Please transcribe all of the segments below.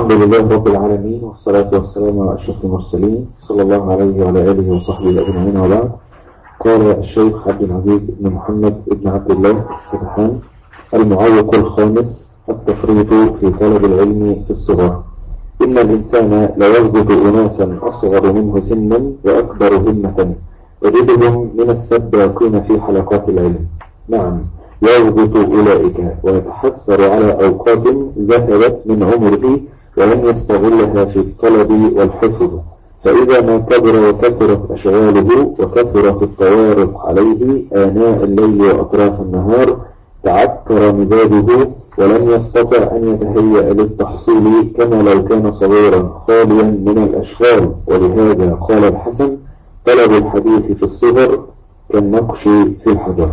الحمد لله رب العالمين، والصلاة والسلام على أشرف المرسلين صلى الله عليه وعلى آله وصحبه أجمعين، وبعد. قال الشيخ عبد العزيز بن محمد بن عبد الله السبحان: المعوق الخامس التفريط في طلب العلم في الصغر. إن الإنسان ليغبط أناسا أصغر منه سنا وأكبر همة، يجدهم من السباقين في حلقات العلم. نعم، يغبط أولئك ويتحسر على أوقات ذهبت من عمره ولم يستغلها في الطلب والحفظ، فإذا ما كبر وكثرت أشغاله وكثرت الطوارق عليه آناء الليل وأطراف النهار تعكر مزاجه ولم يستطع أن يتهيأ للتحصيل كما لو كان صغيرا خاليا من الأشغال. ولهذا قال الحسن: طلب الحديث في الصغر كالنقش في الحجر.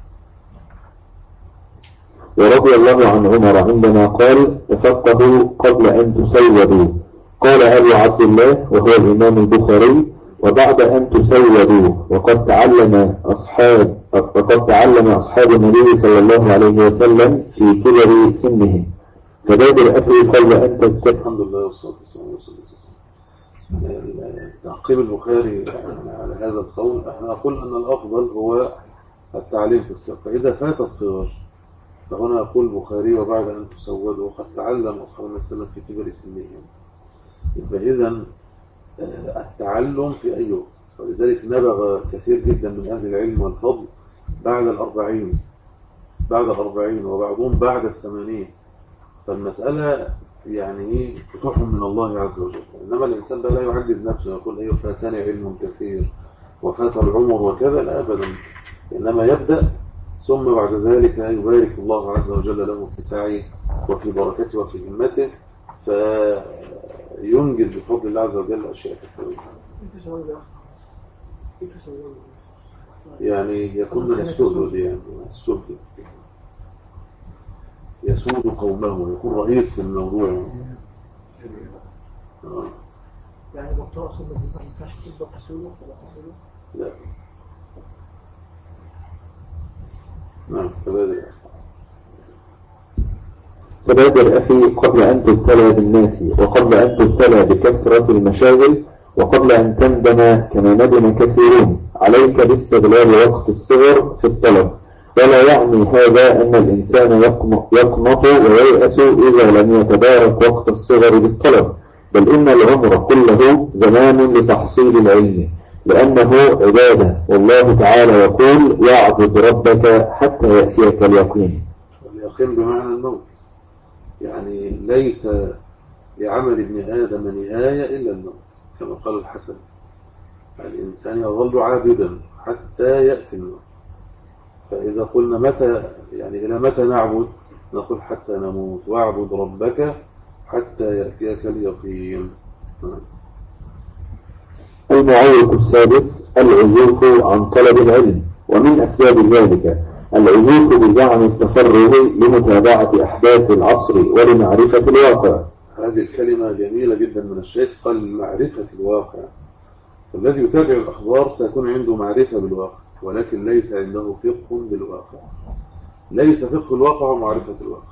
ورضي الله عن عمر عندما قال: تفقهوا قبل أن تسودوا. قال أبو عبد الله وهو الإمام البخاري: وبعد أن تسودوا. وقد تعلم أصحاب النبي صلى الله عليه وسلم في كبر سنهم. فبادر أخي قبل أن تتكلم. الحمد لله والصلاة والسلام على رسول الله. تعقيب البخاري على هذا القول، احنا نقول أن الأفضل هو التعليم في الصغر، فإذا فات الصغر فهنا يقول البخاري: وبعد أن تسودوا. وقد تعلم أصحاب النبي صلى الله عليه وسلم في كبر سنهم. فإذا التعلم في أي وقت، ولذلك نبغ كثير جدا من أهل العلم والفضل بعد 40 وبعضهم بعد 80. فالمسألة يعني فتوح من الله عز وجل. إنما الإنسان ده لا يعجز نفسه يقول: أيوه فاتني علم كثير وفات العمر وكذا، لا أبدا. إنما يبدأ، ثم بعد ذلك يبارك الله عز وجل له في سعيه وفي بركته وفي همته، فينجز بفضل الله عز وجل أشياء كثيرة. يعني يكون من السؤدد، يعني السؤدد يسود قومه ويكون رئيس في الموضوع. يعني دكتور أصلا ما ينفعش تبقى تسوله ولا تسوله؟ لا. نعم. فبادر أخي قبل أن تبتلى بالناس، وقبل أن تبتلى بكثرة المشاغل، وقبل أن تندم كما ندم كثيرون. عليك باستغلال وقت الصغر في الطلب، ولا يعني هذا أن الإنسان يقنط وييأس إذا لم يتبارك وقت الصغر بالطلب، بل إن العمر كله زمان لتحصيل العلم، لأنه عبادة، والله تعالى يقول: واعبد ربك حتى يأتيك اليقين. اليقين بمعنى الموت، يعني ليس لعمل ابن آدم نهاية إلا الموت، كما قال الحسن: الإنسان يظل عابدا حتى يأتي الموت. فإذا قلنا متى، يعني إلى متى نعبد؟ نقول: حتى نموت. واعبد ربك حتى يأتيك اليقين. المعوق السادس العزوف عن طلب العلم. ومن أسباب ذلك العزوف بزعم التفرغ لمتابعة أحداث العصر ولمعرفة الواقع. هذه الكلمة جميلة جدا من الشيخ، قال: معرفة الواقع. الذي يتابع الأخبار سيكون عنده معرفة بالواقع، ولكن ليس عنده فقه بالواقع. ليس فقه الواقع ومعرفة الواقع.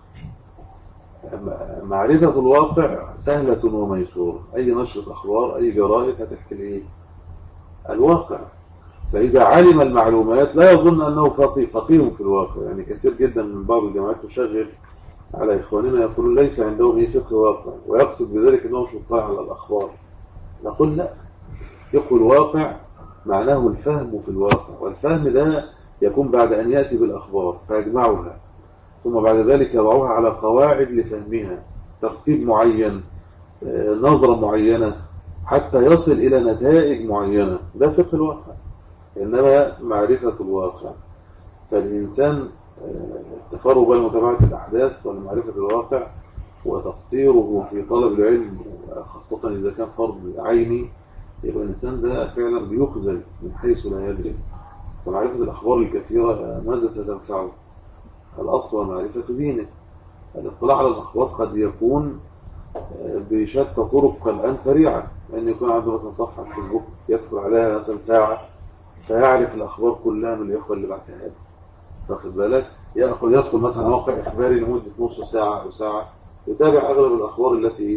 معرفة الواقع سهلة وميسورة. أي نشرة أخبار، أي جرائد هتحكي لي الواقع. فإذا علم المعلومات لا يظن أنه فقيه في الواقع. يعني كثير جدا من بعض الجامعات تشغل على إخواننا يقولون ليس عندهم فقه واقع، ويقصد بذلك أنه مش مطلع على الأخبار. نقول: لا، فقه الواقع معناه الفهم في الواقع، والفهم ده يكون بعد أن يأتي بالأخبار فيجمعها، ثم بعد ذلك يضعوها على قواعد لفهمها، ترتيب معين، نظرة معينة، حتى يصل إلى نتائج معينة. ده فقه الواقع. إنما معرفة الواقع، فالإنسان التفرغ بين متابعة الأحداث ومعرفة الواقع وتقصيره في طلب العلم، خاصة إذا كان فرض عيني، يبقى الإنسان ده فعلا بيخذل من حيث لا يدري. فمعرفة الأخبار الكثيرة ماذا ستنفعه؟ الأصل ومعرفة دينه. الاطلاع على الأخبار قد يكون بشتى طرق الآن سريعة، أن يكون عنده مثلا صفحة فيسبوك يدخل عليها مثلا ساعة فيعرف الأخبار كلها من الإخوة اللي بعتها له. واخد بالك؟ يدخل مثلا موقع إخباري لمدة نص ساعة أو ساعة، يتابع أغلب الأخبار التي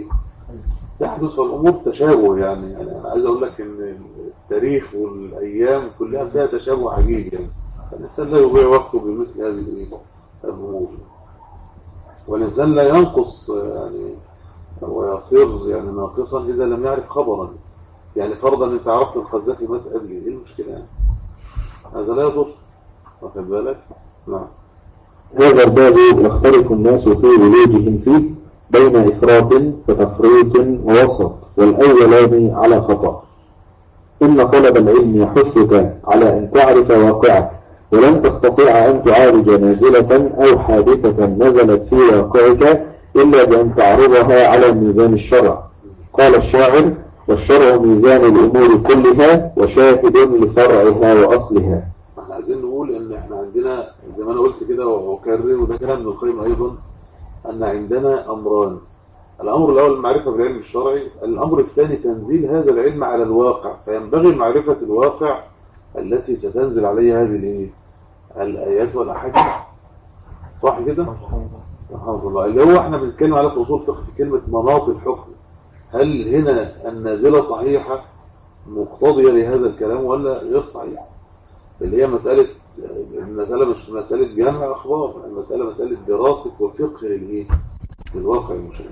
تحدث والأمور تشابه. يعني أنا عايز أقول لك إن التاريخ والأيام كلها فيها تشابه عجيب. يعني الإنسان لا يضيع وقته بمثل هذه الأمور، والإنسان لا ينقص يعني ويصير يعني ناقصا إذا لم يعرف خبرا. يعني فرضا أنت عرفت القذافي مات قبلي، إيه المشكلة يعني؟ هذا لا يضر، واخد بالك؟ نعم. هذا الباب يختلف الناس في ولوجهم فيه بين إفراط وتفريط ووسط، والأولان على خطأ. إن طلب العلم يحثك على أن تعرف واقعك، ولن تستطيع أن تعالج نازلة أو حادثة نزلت في واقعك إلا بأن تعرضها على ميزان الشرع. قال الشاعر: والشرع ميزان الأمور كلها وشاهد لفرعها وأصلها. احنا عايزين نقول ان احنا عندنا زي ما انا قلت كده واكرر، وده كلام ابن القيم ايضا، ان عندنا امران. الامر الاول المعرفه بالعلم الشرعي، الامر الثاني تنزيل هذا العلم على الواقع، فينبغي معرفه الواقع التي ستنزل عليها هذه الايات والاحاديث. صح كده؟ سبحان الله. اللي هو احنا بنتكلم على في اصول فقه في كلمه مناط الحكم، هل هنا النازله صحيحه مقتضيه لهذا الكلام ولا غير صحيحه؟ اللي هي مسألة، المسألة مش مسألة جمع أخبار، المسألة مسألة دراسة وفقه للواقع المشاهد.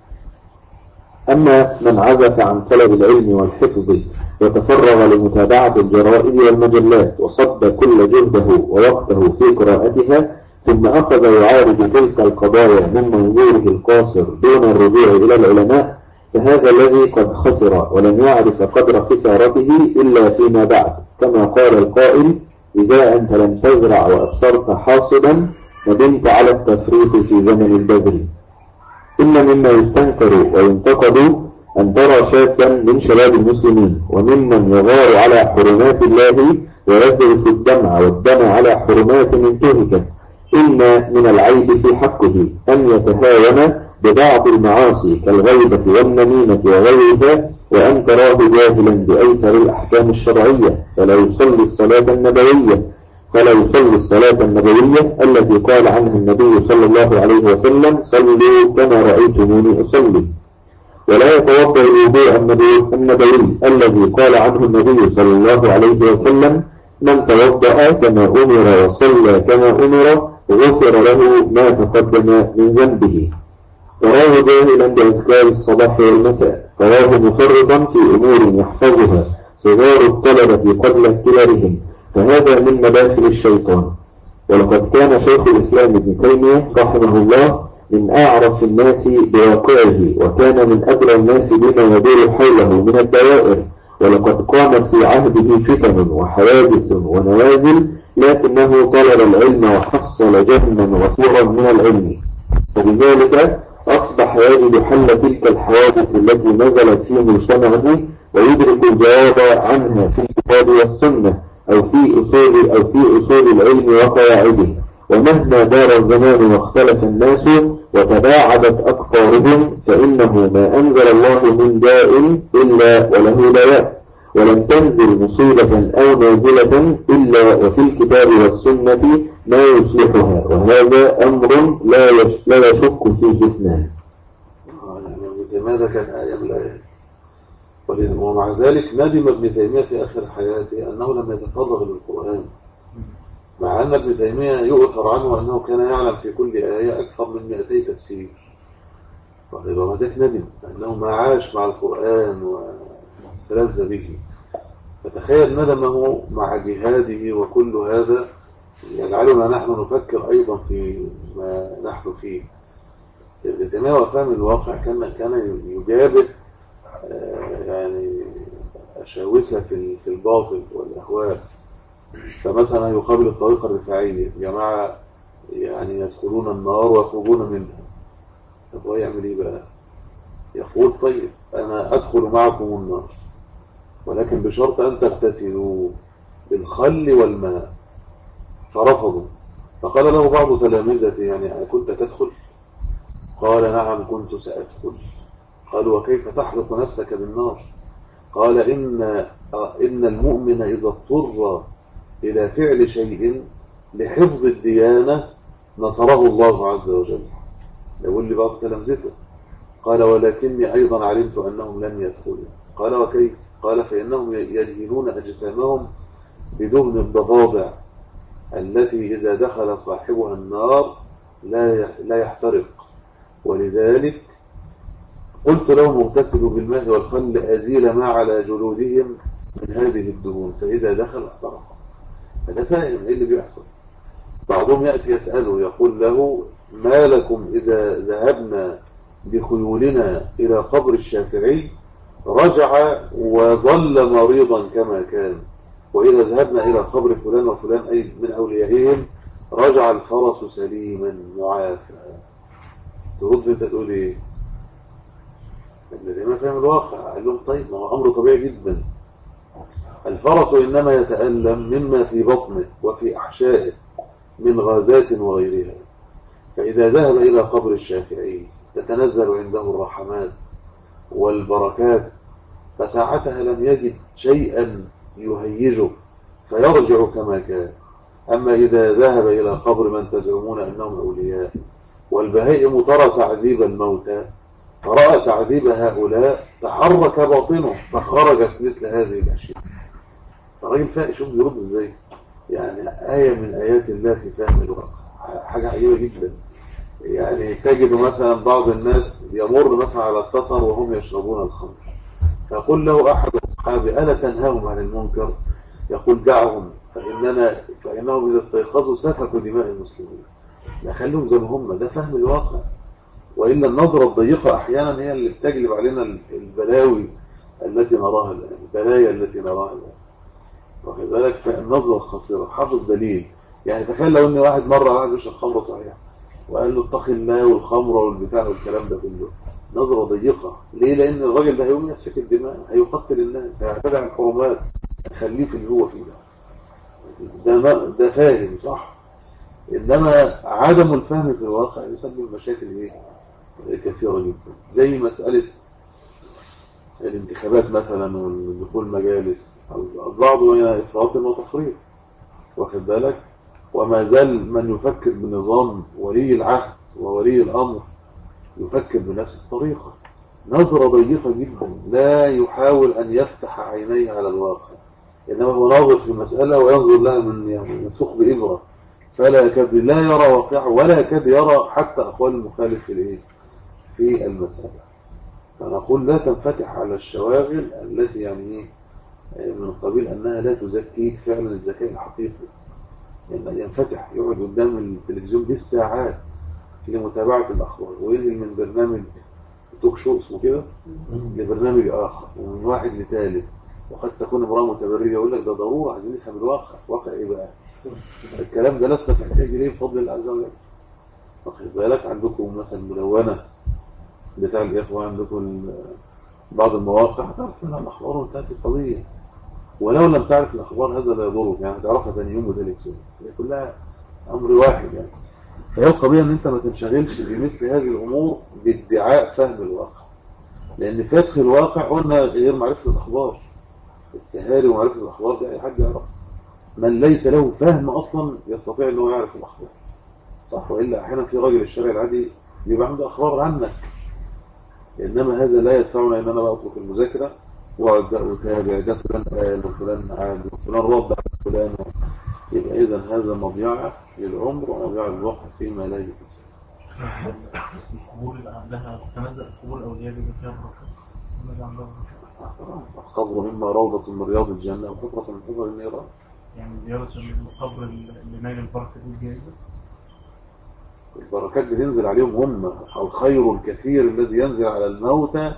أما من عزف عن طلب العلم والحفظ وتفرغ لمتابعة الجرائد والمجلات وصب كل جهده ووقته في قراءتها، ثم أخذ يعالج تلك القضايا من منظوره القاصر دون الرجوع إلى العلماء، فهذا الذي قد خسر ولم يعرف قدر خسارته إلا فيما بعد، كما قال القائل: إذا أنت لم تزرع وأبصرت حاصدا ندمت على التفريط في زمن البذر. إن مما يستنكر وينتقد أن ترى شابا من شباب المسلمين وممن يغار على حرمات الله ويذرف الدمع والدم على حرمات انتهكت، إن من العيب في حقه أن يتهاون ببعض المعاصي كالغيبة والنميمة وغيرها، وأن تراه جاهلا بأيسر الأحكام الشرعية فلا يصلي الصلاة النبوية التي قال عنها النبي صلى الله عليه وسلم: صلوا كما رأيتموني أصلي، ولا يتوضأ الوضوء النبوي الذي قال عنه النبي صلى الله عليه وسلم: من توضأ كما أمر وصلى كما أمر غفر له ما تقدم من ذنبه. تراه جاهلا بأذكار الصباح والمساء، تراه مفرطا في أمور يحفظها صغار الطلبة قبل كبارهم، فهذا من مداخل الشيطان. ولقد كان شيخ الإسلام ابن تيمية رحمه الله من أعرف الناس بواقعه، وكان من أدرى الناس بما يدور حوله من الدوائر، ولقد قامت في عهده فتن وحوادث ونوازل، لكنه طلب العلم وحصل جهما غفورا من العلم، فبذلك أصبح يجد حل تلك الحوادث التي نزلت في مجتمعه، ويدرك الجواب عنها في الكتاب والسنة أو في أصول العلم وقواعده. ومهما دار الزمان واختلف الناس وتباعدت أقطارهم، فإنه ما أنزل الله من داء إلا وله دواء، ولم تنزل مصيبة أو نازلة إلا وفي الكتاب والسنة ما يصلحها، وهذا أمر لا يشك فيه اثنان. يعني ماذا كان آية من الآيات؟ ومع ذلك ندم ابن تيمية في آخر حياته أنه لم يتفرغ للقرآن، مع أن ابن تيمية يؤثر عنه أنه كان يعلم في كل آية أكثر من 200 تفسير، ومع ذلك ندم أنه ما عاش مع القرآن واستلذ به. فتخيل ندمه مع جهاده، وكل هذا يجعلنا نحن نفكر أيضا في ما نحن فيه. ابن تيمية وفهم الواقع كان يجابه يعني أشاوسة في الباطل والأهواء. فمثلا يقابل الطريقة الرفاعية، جماعة يعني يدخلون النار ويخرجون منها، طب هو يعمل ايه بقى؟ يقول طيب أنا أدخل معكم النار، ولكن بشرط أن تغتسلوا بالخل والماء. فرفضوا، فقال له بعض تلامذته: يعني كنت تدخل؟ قال: نعم كنت سأدخل. قالوا: وكيف تحرق نفسك بالنار؟ قال: إن المؤمن إذا اضطر إلى فعل شيء لحفظ الديانة نصره الله عز وجل. يقول لي بعض تلامذته، قال ولكني أيضا علمت أنهم لن يدخلوا. قال وكيف؟ قال فإنهم يدهنون أجسامهم بدهن الضفادع التي إذا دخل صاحبها النار لا يحترق، ولذلك قلت لهم اغتسلوا بالماء والخل أزيل ما على جلودهم من هذه الدهون فإذا دخل احترق. هذا فاهم إيه اللي بيحصل. بعضهم يأتي يسأله يقول له ما لكم إذا ذهبنا بخيولنا إلى قبر الشافعي رجع وظل مريضا كما كان، وإذا ذهبنا إلى قبر فلان وفلان أي من أوليائهم رجع الفرس سليما معافى. ترد أنت تقول إيه؟ الذي ما فهم الواقع. قال لهم طيب ما هو أمر طبيعي جدا. الفرس إنما يتألم مما في بطنه وفي أحشائه من غازات وغيرها، فإذا ذهب إلى قبر الشافعي تتنزل عنده الرحمات والبركات، فساعتها لم يجد شيئا يهيجه فيرجع كما كان. أما إذا ذهب إلى قبر من تزعمون أنهم أولياء والبهائم ترى تعذيب الموتى فرأى تعذيب هؤلاء تحرك باطنه فخرجت مثل هذه الأشياء. الراجل فاق شوف بيرد ازاي. يعني آية من آيات الله في فهم الواقع، حاجة عجيبة جدا. يعني تجد مثلا بعض الناس يمر مثلا على السفر وهم يشربون الخمر، فيقول له أحد أصحابه ألا تنهاهم عن المنكر؟ يقول دعهم فإنهم إذا استيقظوا سفكوا دماء المسلمين. لا خلوهم زي ما هم، ده فهم الواقع. وإلا النظرة الضيقة أحيانا هي اللي بتجلب علينا البلاوي التي نراها الآن، البلايا التي نراها الآن. واخد بالك؟ فالنظرة القصيرة حافظ دليل. يعني تخيل لو ان واحد مرة واحد يشرب خمرة صحيح وقال له اتقي الله والخمرة والبتاع والكلام ده كله، نظرة ضيقة. ليه؟ لان الراجل ده هيقوم يسفك الدماء، هيقتل الناس، هيعتدي على الحرمات، هيخليه في اللي هو فيه ده فاهم صح. انما عدم الفهم في الواقع يسبب مشاكل ايه كثيرة جدا، زي مسألة الانتخابات مثلا والدخول مجالس. البعض هنا افراط وتفريط، واخد بالك؟ وما زال من يفكر بنظام ولي العهد وولي الامر يفكر بنفس الطريقة، نظرة ضيقة جدا، لا يحاول ان يفتح عينيه على الواقع، انما هو ناظر في المسألة وينظر لها من ثقب إبرة، فلا يكاد لا يرى واقعه ولا يكاد يرى حتى اقوال المخالف في الايه في المسألة. فنقول لا تنفتح على الشواغل التي يعني من قبيل أنها لا تزكيك فعلا الزكاة الحقيقي. يعني ينفتح يقعد قدام التلفزيون بالساعات لمتابعة الأخبار، وينقل من برنامج توك شو اسمه كده لبرنامج آخر ومن واحد لثالث، وقد تكون امرأة متبرجة يقول لك ده ضرورة عايزين نفهم الواقع. واقع إيه بقى؟ الكلام ده لسنا محتاج إليه بفضل الله عز وجل. واخد بالك؟ عندكم مثلا ملونة بتاع الإخوة، عندكم بعض المواقع تعرف منها الأخبار وانتهت القضية، ولو لم تعرف الأخبار هذا لا يضرك، يعني تعرفها ثاني يوم وثالث يوم، هي كلها أمر واحد. يعني فهي القضية أن أنت ما تنشغلش بمثل هذه الأمور بادعاء فهم الواقع، لأن فقه الواقع قلنا غير معرفة الأخبار. السهاري ومعرفة الأخبار ده أي حد يعرف، من ليس له فهم أصلا يستطيع أنه يعرف الأخبار صح، وإلا أحيانا في راجل الشارع العادي يبقى عنده أخبار عنك، إنما هذا لا يدفعنا إن أنا بقى أترك المذاكرة وأتابع ده فلان قال وفلان عاد وفلان رد على فلان. يبقى إذا هذا مضيعة للعمر ومضيعة للوقت فيما لا يجوز. القبور اللي عندها تنزل قبور الأولياء بيبقى فيها بركة. القبر مما روضة من رياض الجنة وحفرة من حفر النيران. يعني زيارة القبر اللي نايل البركة دي جائزة. البركات بتنزل عليهم هم، الخير الكثير الذي ينزل على الموتى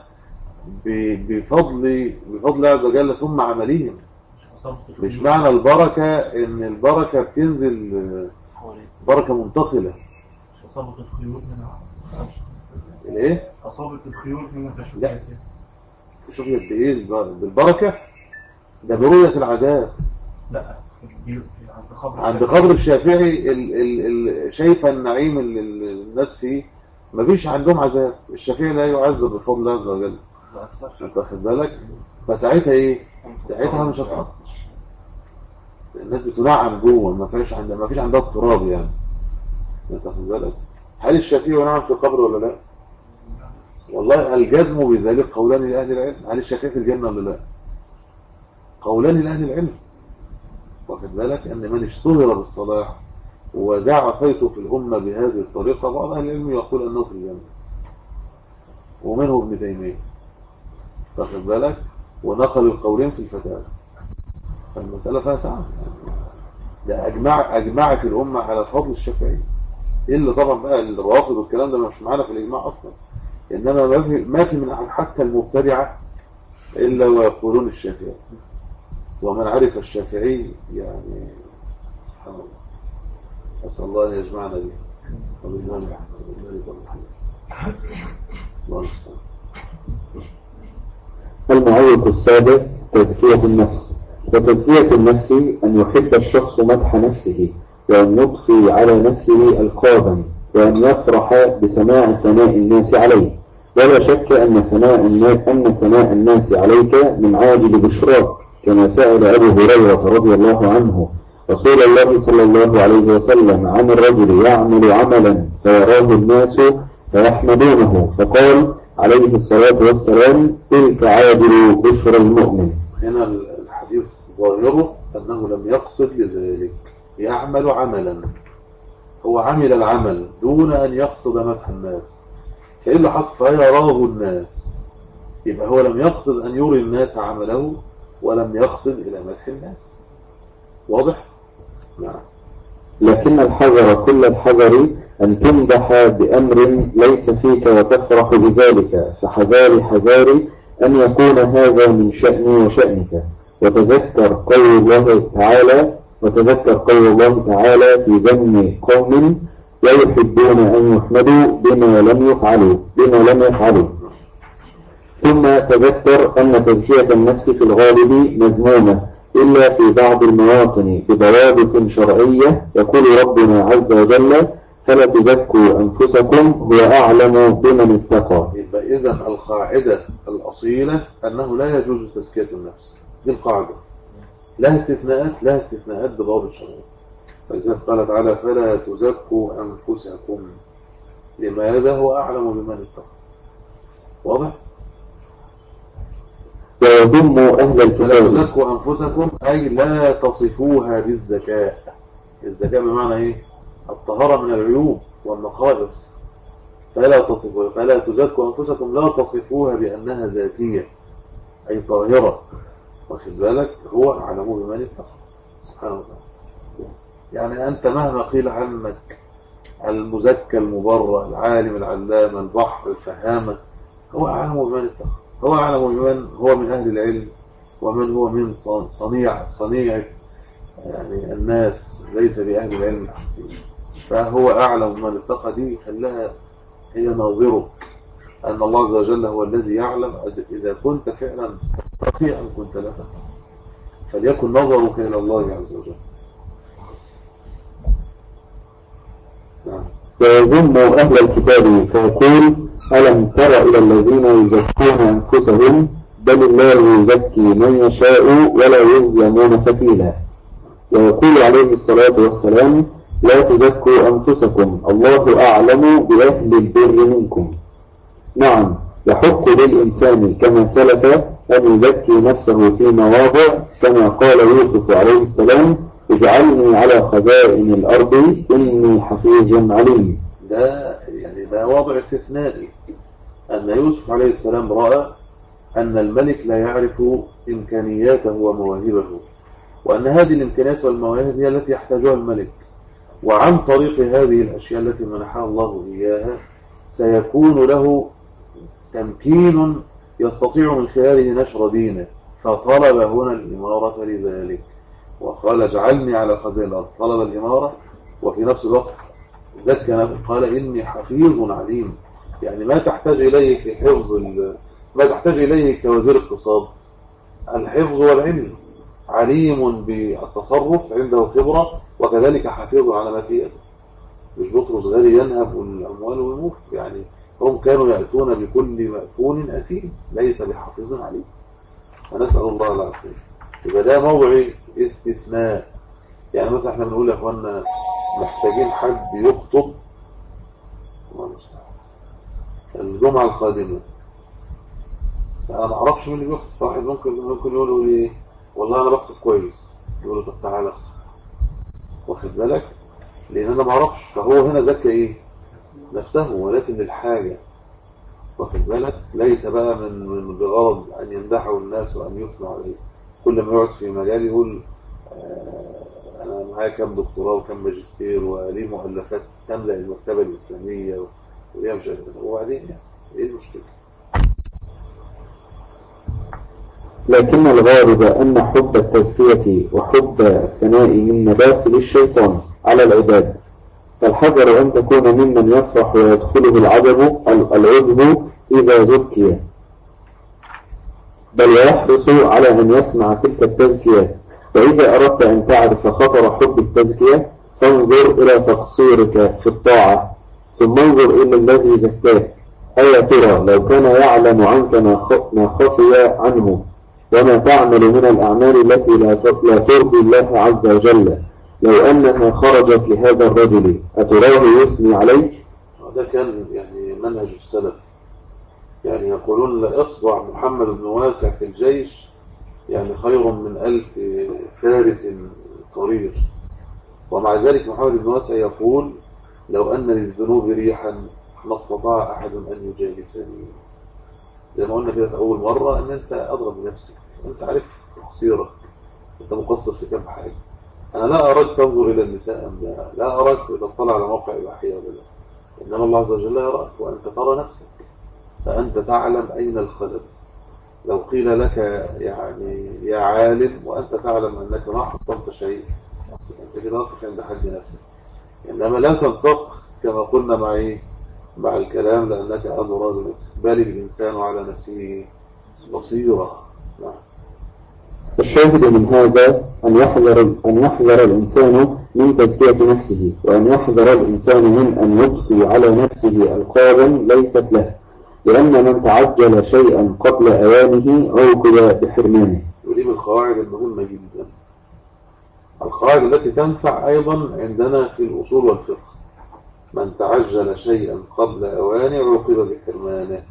بفضل عز وجل ثم عملهم. مش معنى البركة ان البركة بتنزل بركة منتقلة. أصابت الخيول هنا الايه؟ أصابت الخيول هنا كشوفات. شوف قد ايه بالبركة ده برؤية العذاب. لا عند قبر الشافعي شايفة النعيم اللي الناس فيه مفيش عندهم عذاب. الشافعي لا يعذب بفضل الله عز وجل، انت واخد بالك؟ فساعتها ايه؟ ساعتها مش هتأثر، الناس بتنعم جوه، ما فيش عندها اضطراب. يعني انت واخد بالك؟ هل الشافعي ينعم في القبر ولا لا؟ والله الجزم بذلك قولان لأهل العلم. هل الشافعي في الجنة ولا لا؟ قولان لأهل العلم. واخد بالك أن من اشتهر بالصلاح وزع صيته في الأمة بهذه الطريقة، بعض أهل العلم يقول أنه في الجنة، ومنه ابن تيمية. واخد بالك؟ ونقل القولين في الفتاوى. فالمسألة فيها سعة. ده أجمعت الأمة على فضل الشافعي. إلا طبعا بقى الروافض والكلام ده مش معانا في الإجماع أصلا. إنما ما في من أحد حتى المبتدعة إلا ويقولون الشافعي. ومن عرف الشافعي يعني سبحان الله، أسأل الله أن يجمعنا به وبالإمام أحمد. الله المستعان. المعوق السابع تزكية النفس. وتزكية النفس أن يحب الشخص مدح نفسه، وأن يضفي على نفسه ألقابا، وأن يفرح بسماع ثناء الناس عليه. ولا شك أن ثناء الناس عليك من عاجل بشراك، كما سأل أبو هريرة رضي الله عنه رسول الله صلى الله عليه وسلم عن الرجل يعمل عملا فيراه الناس فيحمدونه، فقال عليه الصلاة والسلام تلك عاجل بشرى المؤمن. هنا الحديث ظاهره أنه لم يقصد لذلك، يعمل عملا، هو عمل العمل دون أن يقصد مدح الناس. فإيه اللي حصل؟ فيراه الناس. يبقى هو لم يقصد أن يري الناس عمله، ولم يقصد إلى مدح الناس. واضح؟ نعم. لكن الحذر كل الحذر أن تمدح بأمر ليس فيك وتفرح بذلك، فحذار أن يكون هذا من شأني وشأنك. وتذكر قول الله تعالى في ذم قوم لا يحبون أن يحمدوا بما لم يفعلوا. ثم تذكر أن تزكية النفس في الغالب مذمومة إلا في بعض المواطن بضوابط شرعية. يقول ربنا عز وجل فلا تزكوا أنفسكم هو أعلم بمن اتقى. يبقى إذن القاعدة الأصيلة أنه لا يجوز تزكية النفس. دي القاعدة، لها استثناءات بضوابط شرعية. فإذا قال تعالى فلا تزكوا أنفسكم، لماذا؟ هو أعلم بمن اتقى. واضح؟ ويذم أهل لا الكتاب. تزكوا أنفسكم أي لا تصفوها بالزكاء. الزكاة بمعنى إيه؟ الطهارة من العيوب والنقائص. فلا تزكوا أنفسكم، لا تصفوها بأنها زاكية أي طاهرة. واخد بالك؟ هو أعلم بمن اتقى سبحانه وتعالى. يعني أنت مهما قيل عنك المزكى المبرأ العالم العلام البحر الفهامة، هو أعلم بمن اتقى. هو أعلم بمن هو من أهل العلم، ومن هو من صنيع يعني الناس ليس بأهل العلم. فهو أعلم بمن اتقى. دي خلاها هي ناظره، أن الله عز وجل هو الذي يعلم. إذا كنت فعلا رفيعا كنت لا تفعل، فليكن نظرك إلى الله عز وجل. نعم. ويذم أهل الكتاب فيقول ألم تر إلى الذين يزكون أنفسهم بل الله يزكي من يشاء ولا يظلمون فتيلا. ويقول عليه الصلاة والسلام لا تزكوا أنفسكم الله أعلم بأهل البر منكم. نعم، يحق للإنسان كما سلف أن يزكي نفسه في مواضع، كما قال يوسف عليه السلام اجعلني على خزائن الأرض إني حفيظ عليم. ده وضع استثنائي، أن يوسف عليه السلام رأى أن الملك لا يعرف إمكانياته ومواهبه، وأن هذه الإمكانيات والمواهب هي التي يحتاجها الملك، وعن طريق هذه الأشياء التي منحها الله إياها سيكون له تمكين يستطيع من خلاله نشر دينه. فطلب هنا الإمارة لذلك، وقال اجعلني على خزائن الأرض. طلب الإمارة وفي نفس الوقت زكى نفسه، قال إني حفيظ عليم. يعني ما تحتاج إليه في ما تحتاج إليه كوزير اقتصاد، الحفظ والعلم. عليم بالتصرف، عنده خبرة، وكذلك حفيظ على ما في يده. مش بطرس غالي ينهب الأموال والموت. يعني هم كانوا يأتون بكل مأفون أثيم، ليس بحافظ عليه. ونسأل الله العافية. يبقى ده موضع استثناء. يعني مثلا احنا بنقول يا اخوانا محتاجين حد يخطب، الله المستعان، الجمعة القادمة، أنا ما أعرفش مين اللي بيخطب. واحد ممكن يقولوا لي والله أنا بكتب كويس، يقولوا طب تعالى اخطب، واخد بالك؟ لأن أنا ما أعرفش. فهو هنا ذكى إيه؟ نفسه، ولكن الحاجة، واخد بالك؟ ليس بقى بغرض أن يمدحه الناس وأن يثنوا عليه. كل ما يقعد في مجال يقول أنا معايا كم دكتوراه وكم ماجستير ولي مؤلفات تملأ المكتبة الإسلامية وليه مش عارف. وبعدين يعني إيه المشكلة؟ لكن الغالب أن حب التزكية وحب الثناء من مداخل الشيطان على العباد، فالحذر أن تكون ممن يفرح ويدخله العجب إذا زكي، بل ويحرص على أن يسمع تلك التزكية. وإذا أردت أن تعرف خطر حب التزكية فانظر إلى تقصيرك في الطاعة، ثم انظر إلى الذي زكاك. أي ترى لو كان يعلم عنك ما خفي عنه وما تعمل من الأعمال التي لا ترضي الله عز وجل، لو أنها خرجت لهذا الرجل أتراه يثني عليك؟ ده كان يعني منهج السلف، يعني يقولون لإصبع محمد بن واسع في الجيش يعني خير من 1000 فارس طرير. ومع ذلك محمد بن واسع يقول لو أن للذنوب ريحا ما استطاع أحد أن يجالسني. زي ما قلنا كده في أول مرة، أن أنت أضرب بنفسك، أنت عارف تقصيرك، أنت مقصر في كم حاجة. أنا لا أراك تنظر إلى النساء أم لا أراك تطلع على موقع إباحية ولا لا، إنما الله عز وجل يراك وأنت ترى نفسك، فأنت تعلم أين الخلل. لو قيل لك يعني يا عالم وأنت تعلم أنك ما حصلت شيء، أنت كده واقف عند حد نفسك. إنما لا تنسق كما قلنا مع الكلام، لأنك أمراض نفسك، بل الإنسان على نفسه بصيرة. نعم. الشاهد من هذا أن يحذر الإنسان من تزكية نفسه، وأن يحذر الإنسان من أن يضفي على نفسه ألقابا ليست له، لأن من تعجل شيئا قبل أوانه عوقب بحرمانه. ودي من القواعد المهمة جدا، القواعد التي تنفع أيضا عندنا في الأصول والفقه. من تعجل شيئا قبل أوانه عوقب بحرمانه.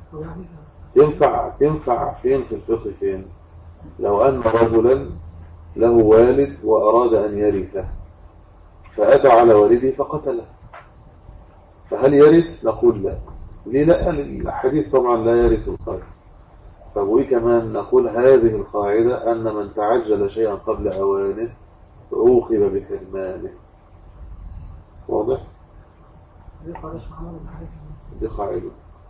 تنفع فين في الفقه؟ فين؟ لو أن رجلا له والد وأراد أن يرثه فأتى على والده فقتله، فهل يرث؟ نقول لا. ليه لا؟ الحديث طبعا لا يرث القاتل. فبوي كمان نقول هذه القاعدة أن من تعجل شيئا قبل أوانه عوقب بحرمانه. واضح؟ دي قاعدة.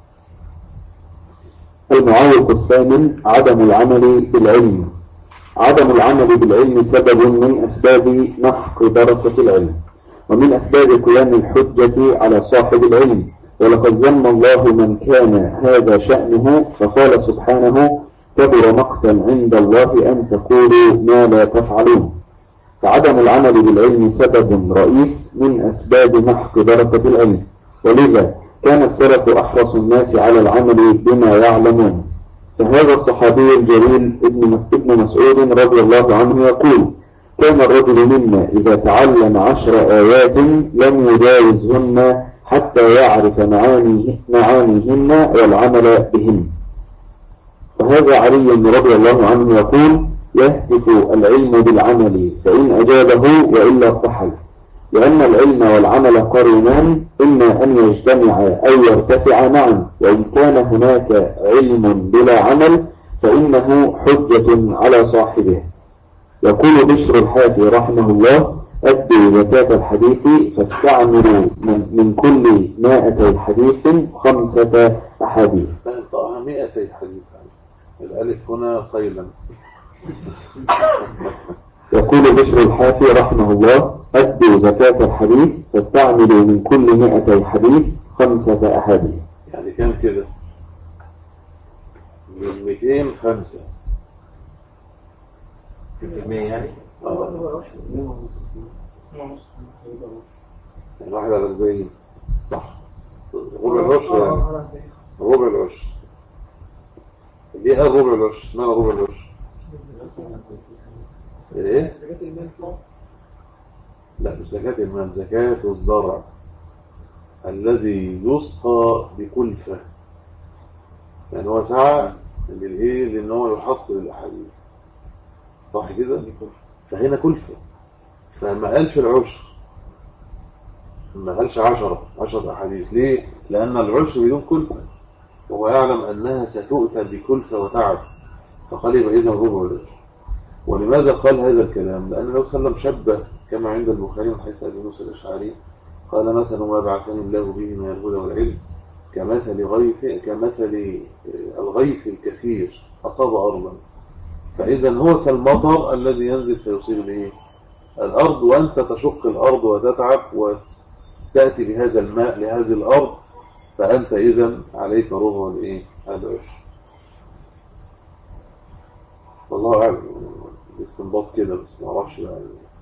المعوق الثامن عدم العمل بالعلم. عدم العمل بالعلم سبب من أسباب محق بركة العلم، ومن أسباب قيام الحجة على صاحب العلم. ولقد ذم الله من كان هذا شأنه، فقال سبحانه: كبر مقتا عند الله أن تقولوا ما لا تفعلون. فعدم العمل بالعلم سبب رئيس من أسباب محق بركة العلم، ولذا كان السلف أحرص الناس على العمل بما يعلمون. فهذا الصحابي الجليل ابن مسعود رضي الله عنه يقول: كان الرجل منا إذا تعلم 10 آيات لم يجاوزهن حتى يعرف معانيهن والعمل بهن. وهذا علي رضي الله عنه يقول: يهتف العلم بالعمل فإن أجابه وإلا ارتحل، لأن العلم والعمل قرينان، إما أن يجتمع أو يرتفع معا، وإن كان هناك علم بلا عمل فإنه حجة على صاحبه. يقول بشر الحافي رحمه الله: أدوا زكاة الحديث فاستعملوا من كل 100 حديث 5 أحاديث. فانطقها 200 حديث، الألف هنا صيلا. يقول بشر الحافي رحمه الله: أدوا زكاة الحديث فاستعملوا من كل 100 حديث 5 أحاديث. يعني كم كده؟ من 205 في المية يعني. يعني 1 على 40 صح، ربع العشر يعني، ربع العشر. دي ربع العشر، ما ربع العشر ايه؟ لا مش زكاة المال، زكاة الزرع الذي يسقى بكلفة. يعني هو سعى للايه، لان هو يحصل الاحاديث، صح كده؟ فهنا كلفة، فما قالش العشر، ما قالش 10 أحاديث. ليه؟ لأن العشر بدون كلفة، وهو يعلم أنها ستؤتى بكلفة وتعب، فقال يبقى إذا ربع العشر. ولماذا قال هذا الكلام؟ لأن النبي صلى الله عليه وسلم شبه كما عند البخاري من حيث أبي موسى الأشعري قال مثل ما بعثني الله به من الهدى والعلم كمثل الغيث الكثير أصاب أرضا، فإذا هو كالمطر الذي ينزل فيصيب به الأرض، وأنت تشق الأرض وتتعب وتأتي بهذا الماء لهذه الأرض، فأنت إذن عليك ربع الإيه؟ العشر. والله أعلم، الاستنباط كده بس ما أعرفش بقى.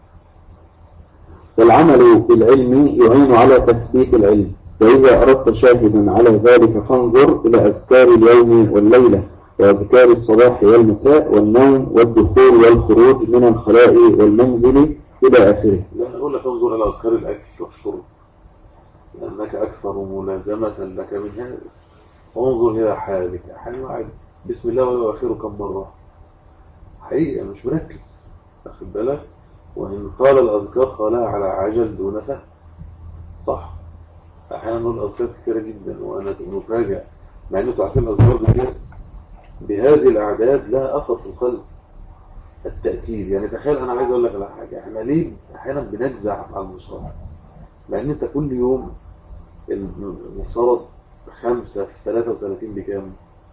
والعمل بالعلم يعين على تثبيت العلم، وإذا أردت شاهدا على ذلك فانظر إلى أذكار اليوم والليلة، وأذكار الصباح والمساء والنوم والدخول والخروج من الخلاء والمنزل إلى آخره. لا أقول لك انظر إلى أذكار الأكل والشرب لأنك أكثر ملازمة لك من هذا. انظر إلى حالك، حال واحد بسم الله وآخره كم مرة، حقيقة مش مركز، أخذ بالك. وإن قال الأذكار قالها على عجل دون فهم، صح. أحيانا نقول أذكار كثيرة جدا وأنا مفاجئ، مع أنه تعرفين الأذكار بهذه الأعداد لا أثر في القلب التأكيد. يعني تخيل، أنا عايز أقول لك على حاجة، إحنا ليه أحيانا بنجزع على المصاب، مع أن أنت كل يوم المفترض 5 في 33 بكام؟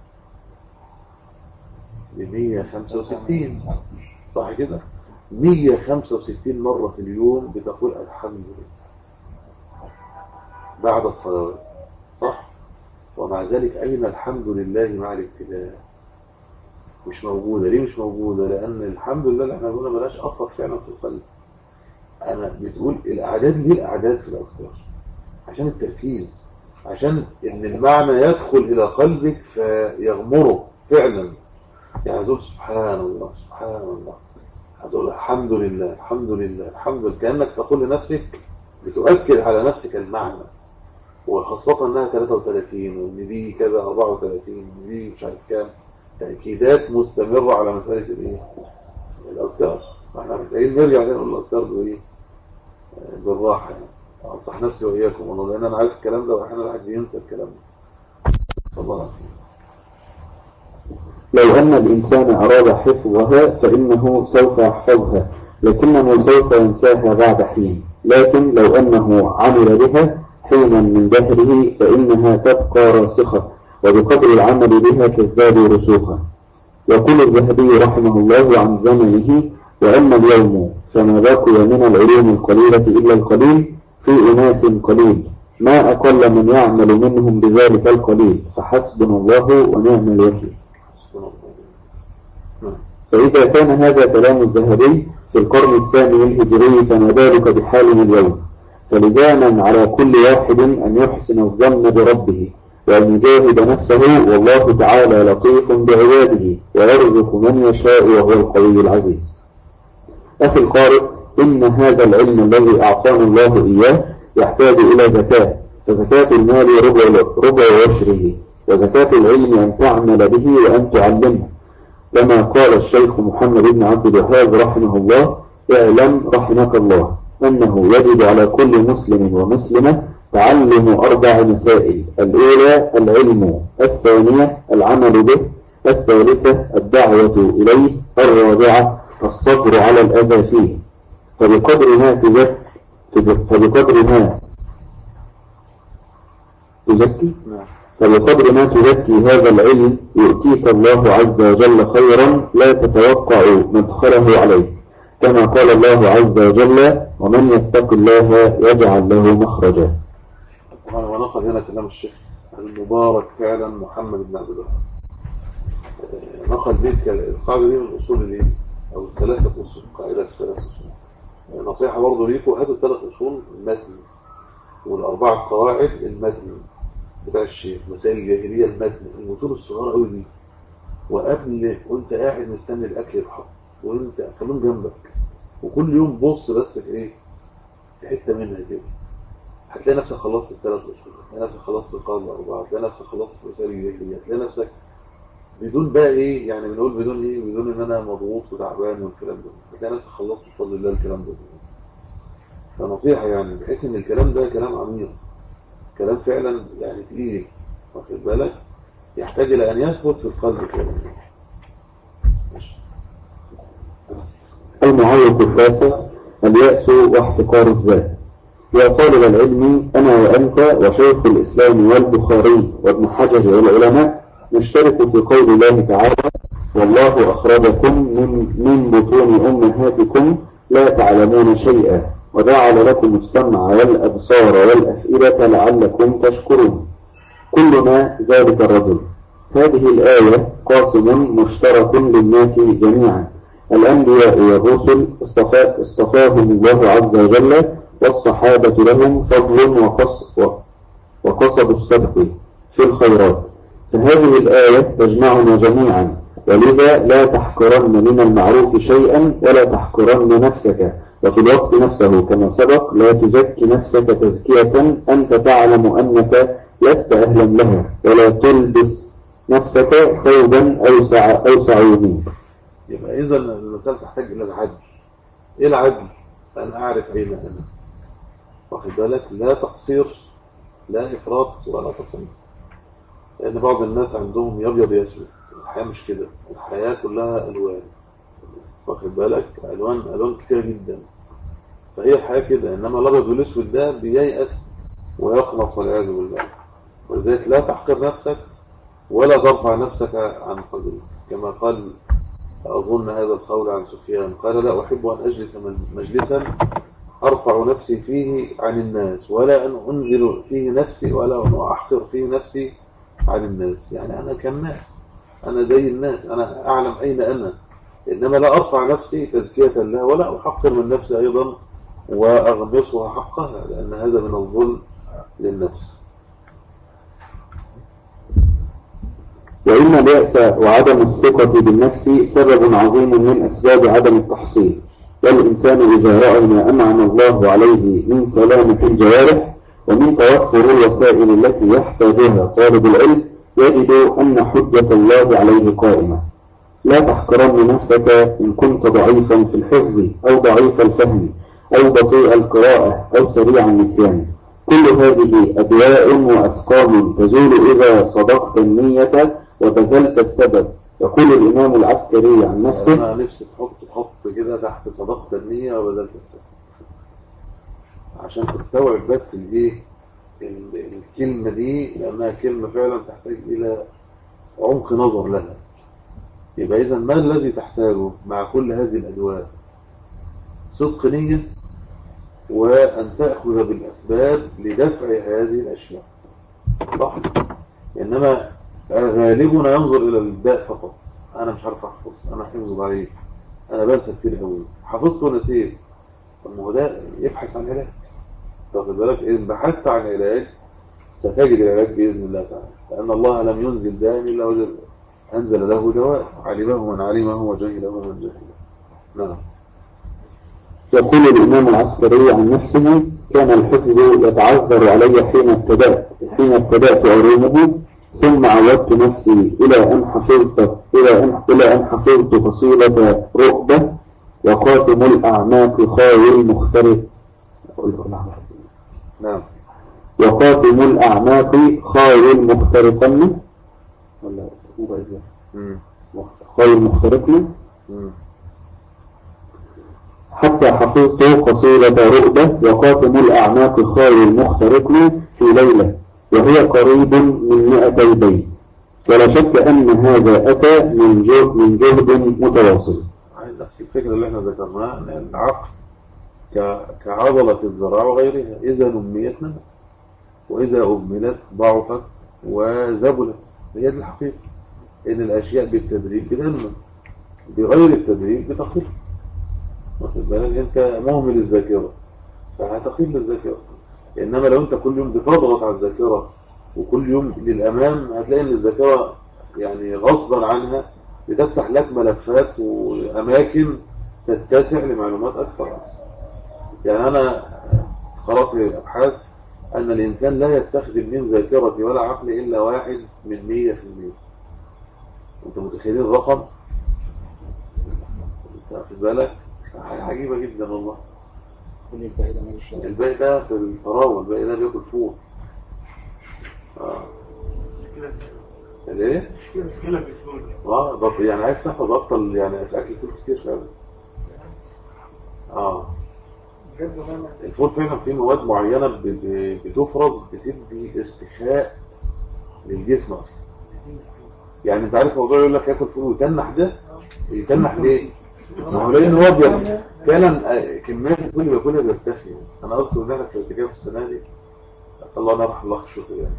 ب165، صح كده؟ 165 مرة في اليوم بتقول الحمد لله بعد الصلوات، صح؟ ومع ذلك أين الحمد لله مع الابتلاء؟ مش موجودة. ليه مش موجودة؟ لأن الحمد لله اللي احنا قلنا بلاش أثر فعلا في القلب. أنا بتقول الأعداد، ليه الأعداد في الأذكار؟ عشان التركيز، عشان إن المعنى يدخل إلى قلبك فيغمره فعلا. يعني تقول سبحان الله سبحان الله، هتقول الحمد لله الحمد لله الحمد لله، كأنك تقول لنفسك، بتؤكد على نفسك المعنى، وخاصة انها 33 وان دي كذا 34 وان دي مش عارف كام، تأكيدات مستمرة على مسألة الايه؟ الأذكار. فاحنا محتاجين نرجع نقول الأذكار بايه؟ بالراحة يعني. أنصح نفسي وإياكم والله، لأن أنا عارف الكلام ده وأحيانا الواحد بينسى الكلام ده. صلى الله عليه وسلم. لو أن الإنسان أراد حفظها فإنه سوف يحفظها، لكنه سوف ينساها بعد حين. لكن لو أنه عمل بها حينا من دهره فإنها تبقى راسخة، وبقدر العمل بها تزداد رسوخا. يقول الذهبي رحمه الله عن زمنه: وأما اليوم فما بقي من العلوم القليلة إلا القليل في أناس قليل، ما أقل من يعمل منهم بذلك القليل، فحسبنا الله ونعم الوكيل. فإذا كان هذا كلام الذهبي في القرن الثاني الهجري فما بالك بحالنا اليوم. فلزاما على كل واحد أن يحسن الظن بربه وأن يجاهد نفسه، والله تعالى لطيف بعباده ويرزق من يشاء وهو القوي العزيز. أخي القارئ، إن هذا العلم الذي أعطانا الله إياه يحتاج إلى زكاة، فزكاة المال ربع عشره، وزكاة العلم أن تعمل به وأن تعلمه. كما قال الشيخ محمد بن عبد الوهاب رحمه الله: اعلم رحمك الله أنه يجب على كل مسلم ومسلمة تعلم 4 مسائل: الأولى العلم، الثانية العمل به، الثالثة الدعوة إليه، الرابعة الصبر على الأذى فيه. فبقدر ما تزكي فبقدر ما تزكي هذا العلم يؤتيك الله عز وجل خيرا لا تتوقع مدخله عليه، كما قال الله عز وجل: ومن يتق الله يجعل له مخرجا. ونقل هنا كلام الشيخ المبارك فعلا محمد بن عبد الوهاب، نقل بيت القاعدة دي من الأصول الايه؟ أو 3 أصول، قاعدة 3 أصول. نصيحة برضه ليكم، هاتوا 3 أصول المتن، وال4 قواعد المتن بتاع الشيخ، مسائل الجاهلية المتن، المتون الصغيرة قوي دي، وانت قاعد مستني الأكل يتحط، وانت خلون جنبك، وكل يوم بص بس في ايه؟ في حتة منها كده، هتلاقي نفسك خلصت ال3 أصول، هتلاقي نفسك خلصت القاعدة 4، هتلاقي نفسك خلصت مسائل الجاهلية، هتلاقي نفسك بدون بقى ايه يعني، بنقول بدون ايه، بدون ان انا مضغوط وتعبان والكلام ده، هتلاقي نفسك خلصت بفضل الله الكلام ده. فنصيحة يعني، بحيث ان الكلام ده كلام عميق، كلام فعلا يعني تقيل، واخد بالك، يحتاج الى ان يثبت في القلب كده. المعوق التاسع اليأس واحتقار الذات. يا طالب العلم، أنا وأنت وشيخ الإسلام والبخاري وابن حجر والعلماء نشترك في قول الله تعالى: والله أخرجكم من بطون أمهاتكم لا تعلمون شيئا وجعل لكم السمع والأبصار والأفئدة لعلكم تشكرون. كلنا ذلك الرجل. هذه الآية قاسم مشترك للناس جميعا. الأنبياء والرسل اصطفاهم الله عز وجل، والصحابة لهم فضل وقصد السبق في الخيرات. فهذه الآية تجمعنا جميعا، ولذا لا تحقرن من المعروف شيئا ولا تحقرن نفسك، وفي الوقت نفسه كما سبق لا تزكي نفسك تزكية أنت تعلم أنك لست أهلا لها، ولا تلبس نفسك ثوبا أوسع منك. يبقى إذا المسألة تحتاج إلى العدل. إيه العدل؟ أن أعرف أين أنا، واخد بالك، لا تقصير، لا إفراط ولا تفريط. لأن بعض الناس عندهم يبيض يسود، الحياة مش كده، الحياة كلها ألوان، واخد بالك، ألوان كتير جدا، فهي الحياة كده. إنما الأبيض والأسود ده بييأس ويقنط والعياذ بالله. ولذلك لا تحقر نفسك ولا ترفع نفسك عن قدرك، كما قال أظن هذا القول عن سفيان، قال: لا أحب أن أجلس مجلسا أرفع نفسي فيه عن الناس، ولا أن أنزل فيه نفسي، ولا أن أحقر فيه نفسي عن الناس. يعني أنا كالناس، أنا زي الناس، أنا أعلم أين أنا، إنما لا أرفع نفسي تزكية الله، ولا أحقر من نفسي أيضا وأغمصها حقها، لأن هذا من الظلم للنفس. وإن اليأس وعدم الثقة بالنفس سبب عظيم من أسباب عدم التحصيل. والإنسان إذا رأى ما أنعم الله عليه من سلامة الجوارح ومن توفر الوسائل التي يحتاجها طالب العلم يجد أن حجة الله عليه قائمة. لا تحقرن نفسك إن كنت ضعيفا في الحفظ أو ضعيف الفهم أو بطيء القراءة أو سريع النسيان. كل هذه أدواء وأسقام تزول إذا صدقت النية وبذلت السبب. يقول الإمام العسكري عن نفسه: أنا نفسي تحط خط كده تحت صدقت النية وبذلت السبب، عشان تستوعب بس الايه الكلمة دي، لأنها كلمة فعلا تحتاج إلى عمق نظر لها. يبقى إذا ما الذي تحتاجه مع كل هذه الأدواء؟ صدق نية، وأن تأخذ بالأسباب لدفع هذه الأشياء، صح؟ إنما غالبنا ينظر إلى الداء فقط. أنا مش عارف أحفظ، أنا حفظ ضعيف، أنا بنسى كتير قوي، حفظت ونسيت. طب ما هو ده يبحث عن علاج. واخد بالك، إن بحثت عن علاج ستجد العلاج بإذن الله تعالى، لأن الله لم ينزل داء إلا وجل أنزل له دواء، علمه من علمه وجهله من جهله. نعم. يقول الإمام العسكري عن نفسه: كان الحفظ يتعذر علي حين ابتدأت أرومه، ثم عودت نفسي إلى أن حفظت فصيلة رؤبة وخاتم الأعماق خاوي المختلف. نعم. وخاتم الأعماق خاوي المخترقن، ولا خاوي المخترقن، حتى حفظت قصيدة رؤبة وخاتم الأعماق خاوي المخترقن في ليلة، وهي قريب من 200 بيت. ولا شك أن هذا أتى من جهد متواصل. نفس الفكرة اللي احنا ذكرناها، أن العقل كعضلة الذراع وغيرها، إذا نميت نمت، وإذا أهملت ضعفت وذبلت. هي دي الحقيقة، إن الأشياء بالتدريب بتنمو، بغير التدريب بتقل. واخد بالك، أنت مهمل الذاكرة فهتقل الذاكرة. إنما لو أنت كل يوم بتضغط على الذاكرة وكل يوم للأمام، هتلاقي إن الذاكرة يعني غصبا عنها بتفتح لك ملفات وأماكن تتسع لمعلومات أكثر. يعني أنا قرأت في أبحاث أن الإنسان لا يستخدم من ذاكرة ولا عقل إلا 1/100%. انت متخيلين الرقم؟ انت واخد بالك؟ حاجة عجيبة جدا والله. كل الباقي ده مالوش الباقي ده في الفراولة، الباقي ده بياكل فول. ليه؟ مشكلة في الفول. يعني عايز تاخد ابطل يعني اكل فول كتير فعلا. الفول فعلا فيه مواد معينة بتفرز بتدي استشفاء للجسم اصلا. يعني انت عارف موضوع يقول لك ياكل فول ويتنح، ده يتنح ليه؟ ما هو لان هو فعلا كمية الفول اللي بياكلها بيرتفع. انا قلت ان انا في الاعتكاف السنة دي، اسال الله ان يرحم الله الشكر يعني.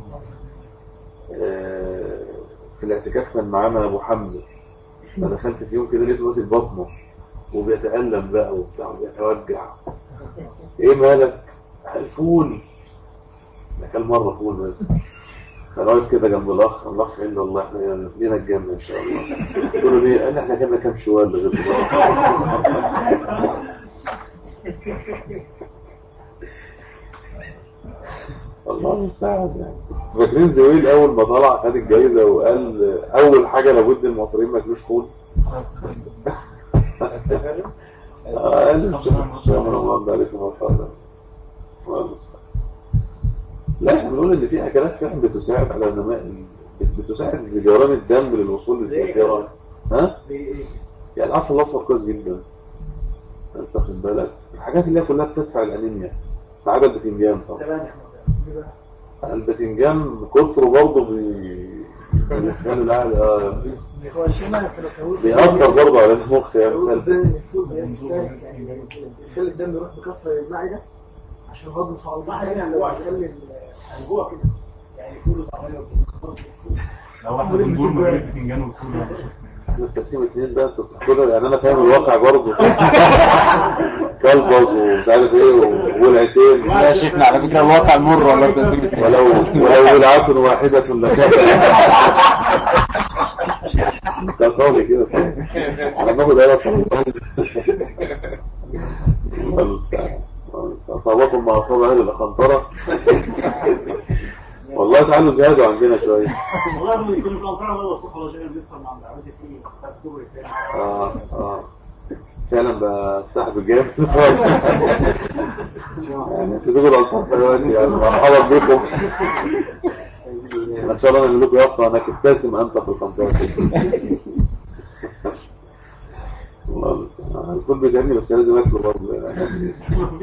في الاعتكاف كان معانا ابو حمزة، فدخلت في يوم كده لقيته ماسك بطنه وبيتألم بقى وبتاع وبيتوجع. ايه مالك؟ الفول. ده كان مرة فول بس. فرايت كده جنب الاخ قال له والله احنا لينا الجنة ان شاء الله. قلت له ليه؟ قال لي احنا كنا كام شوال لغايه الله المستعان يعني. فاكرين زويل اول ما طلع خد الجايزه وقال اول حاجه لابد المصريين ما ياكلوش فول. قال مش رمضان ده عليكم الفضل. لا احنا بنقول ان في اكلات فعلا بتساعد على نماء، بتساعد لجريان الدم للوصول للذاكره. ها؟ يعني العسل الاصفر كويس جدا. انت واخد بالك؟ الحاجات اللي هي كلها بتدفع الانيميا ما عدا البتنجان طبعا. البتنجان بكتره برضه بيخلي العقل بيأثر برضه على المخ يعني سلبي. يخلي الدم يروح بكثرة المعدة عشان هضم صعب يعني يخلي الجوع كده يعني كله طعمه لو واحد بنقول ما بين البتنجان والفول التقسيم اتنين ده انت بتاخدها يعني انا فاهم الواقع برضه. كلبز ومش عارف ايه والعتين. لا يا شيخنا على فكرة الواقع المر والله التقسيم اتنين. ولو ولعة واحدة لكانت كطالي كده انا باخد انا طالي. الله المستعان. اصابكم ما اصاب اهل الخنطرة. والله تعالوا زهدوا عندنا شوية. والله من كل الأنفار هو صح الله شيء بيحصل مع العملية فيه تدور اه فعلا ده سحب جامد. يعني تدخل الأنصار دلوقتي يعني مرحبا بكم. ان شاء الله نعمل لكم يافطة انك ابتسم انت في الخمسات. الله المستعان. الكل بيتعبني بس لازم اكله برضه يعني.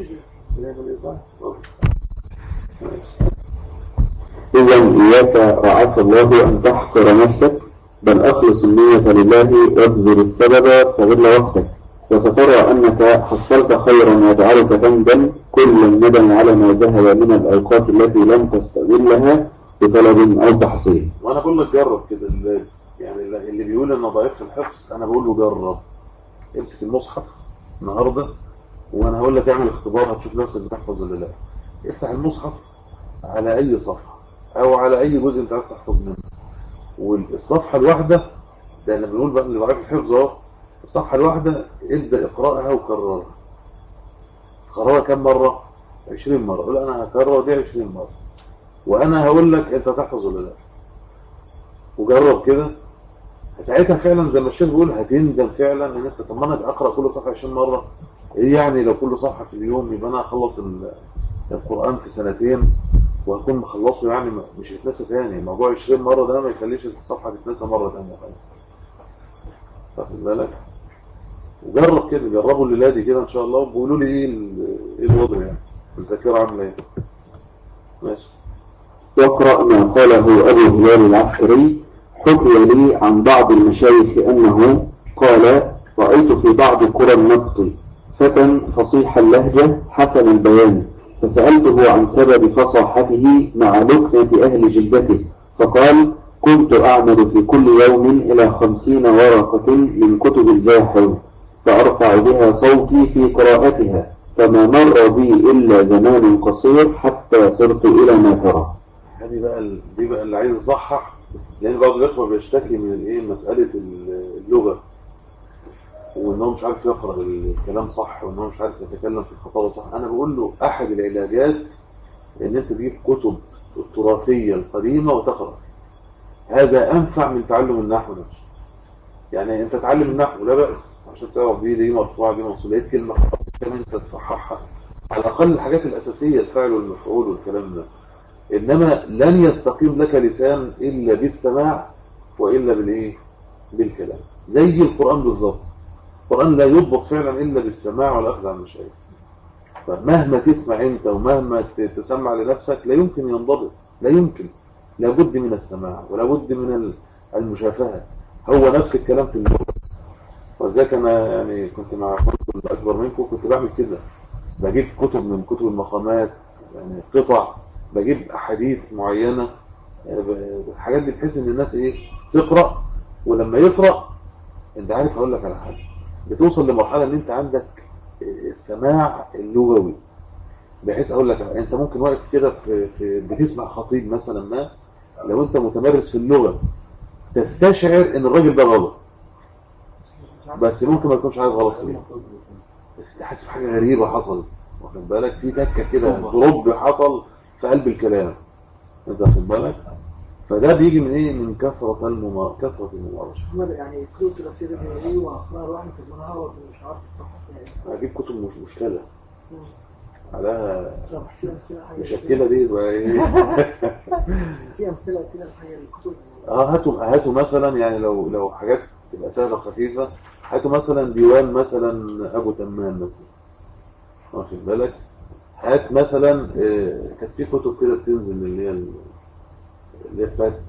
إذا إياك رعاك الله أن تحقر نفسك، بل أخلص النية لله وابذل السبب واستغل وقتك، وسترى أنك حصلت خيرا يجعلك تندم كل الندم على ما ذهب من الأوقات التي لم تستغلها بطلب أو تحصيل. وأنا بقول لك جرب كده، يعني اللي بيقول إنه ضعيف في الحفظ أنا بقول له جرب. امسك المصحف النهارده وأنا هقول لك اعمل اختبار هتشوف نفسك بتحفظ ولا لا. افتح المصحف على أي صفحة أو على أي جزء أنت عايز تحفظ منه، والصفحة الواحدة ده أنا بنقول بقى اللي ضعيف الحفظ أهو، الصفحة الواحدة ابدأ اقرأها وكررها. قررها كم مرة؟ 20 مرة. قول أنا هكرر دي 20 مرة وأنا هقول لك أنت تحفظ ولا لا. وجرب كده، ساعتها فعلا زي ما الشيخ بيقول هتندم فعلا ان انت طب ما انا اقرا كل صفحه 20 مره. ايه يعني لو كل صفحه في اليوم يبقى انا اخلص القران في سنتين وهكون مخلصه، يعني مش هيتنسى تاني. موضوع 20 مره ده ما يخليش الصفحه تتنسى مره ثانيه خالص. واخد بالك؟ وجرب كده، جربوا الليله دي كده ان شاء الله وبيقولوا لي ايه الوضع يعني الذاكره عامله ايه. ماشي. واقرأ ما قاله أبو هلال العسكري. حكي لي عن بعض المشايخ أنه قال: رأيت في بعض قرى النقط فتى فصيح اللهجة حسن البيان، فسألته عن سبب فصاحته مع لكنة أهل جلدته، فقال: كنت أعمل في كل يوم إلى 50 ورقة من كتب الجاحظ، فأرفع بها صوتي في قراءتها، فما مر بي إلا زمان قصير حتى صرت إلى ما ترى. دي بقى اللي عايز يصحح، لان بعض الاخوه بيشتكي من ايه مساله اللغه، وانه مش عارف يقرا الكلام صح، وانه مش عارف يتكلم في الخطابه صح. انا بقول له احد العلاجات ان انت تجيب كتب التراثيه القديمه وتقرا. هذا أنفع من تعلم النحو نفسه. يعني أنت تعلم النحو لا بأس عشان تعرف دي مرفوعة دي منصوبة، لقيت كلمة كمان أنت تصححها على الأقل الحاجات الأساسية الفاعل والمفعول والكلام ده. إنما لن يستقيم لك لسان إلا بالسماع وإلا بالإيه؟ بالكلام. زي القرآن بالظبط، القرآن لا يضبط فعلا إلا بالسماع والأخذ عن المشايخ. فمهما تسمع أنت ومهما تسمع لنفسك لا يمكن ينضبط، لا يمكن، لابد من السماع ولابد من المشافهة. هو نفس الكلام في اللغة. وذلك أنا يعني كنت مع كنت أكبر منكم كنت بعمل كده، بجيب كتب من كتب المقامات، يعني قطع، بجيب أحاديث معينة، الحاجات دي بحيث ان الناس ايه تقرأ. ولما يقرأ انت عارف اقول لك على حاجة، بتوصل لمرحلة ان انت عندك السماع اللغوي، بحيث اقول لك انت ممكن واقف كده في بتسمع خطيب مثلا ما، لو انت متمرس في اللغة تستشعر ان الراجل ده غلط، بس ممكن ما يكونش عارف غلط فيه، بس تحس بحاجة غريبة حصلت، واخد بالك، في تكة كده ضرب حصل في قلب الكلام، انت واخد بالك. فده بيجي من ايه؟ من كثرة الممارسة. يعني كتب الأسئلة دي ايه وأقرأ الواحد في المنهار مش عارف الصح فيها ايه. هجيب كتب مشكلة عليها في أمثلة حاجة مشكلة دي بقى ايه؟ في أمثلة كده الحاجة الكتب. هاتوا مثلا، يعني لو حاجات تبقى سهلة خفيفة، هاتوا مثلا ديوان مثلا ابو تمام مثلا، واخد بالك. هات مثلا كانت في كتب كده بتنزل اللي هي بتاعت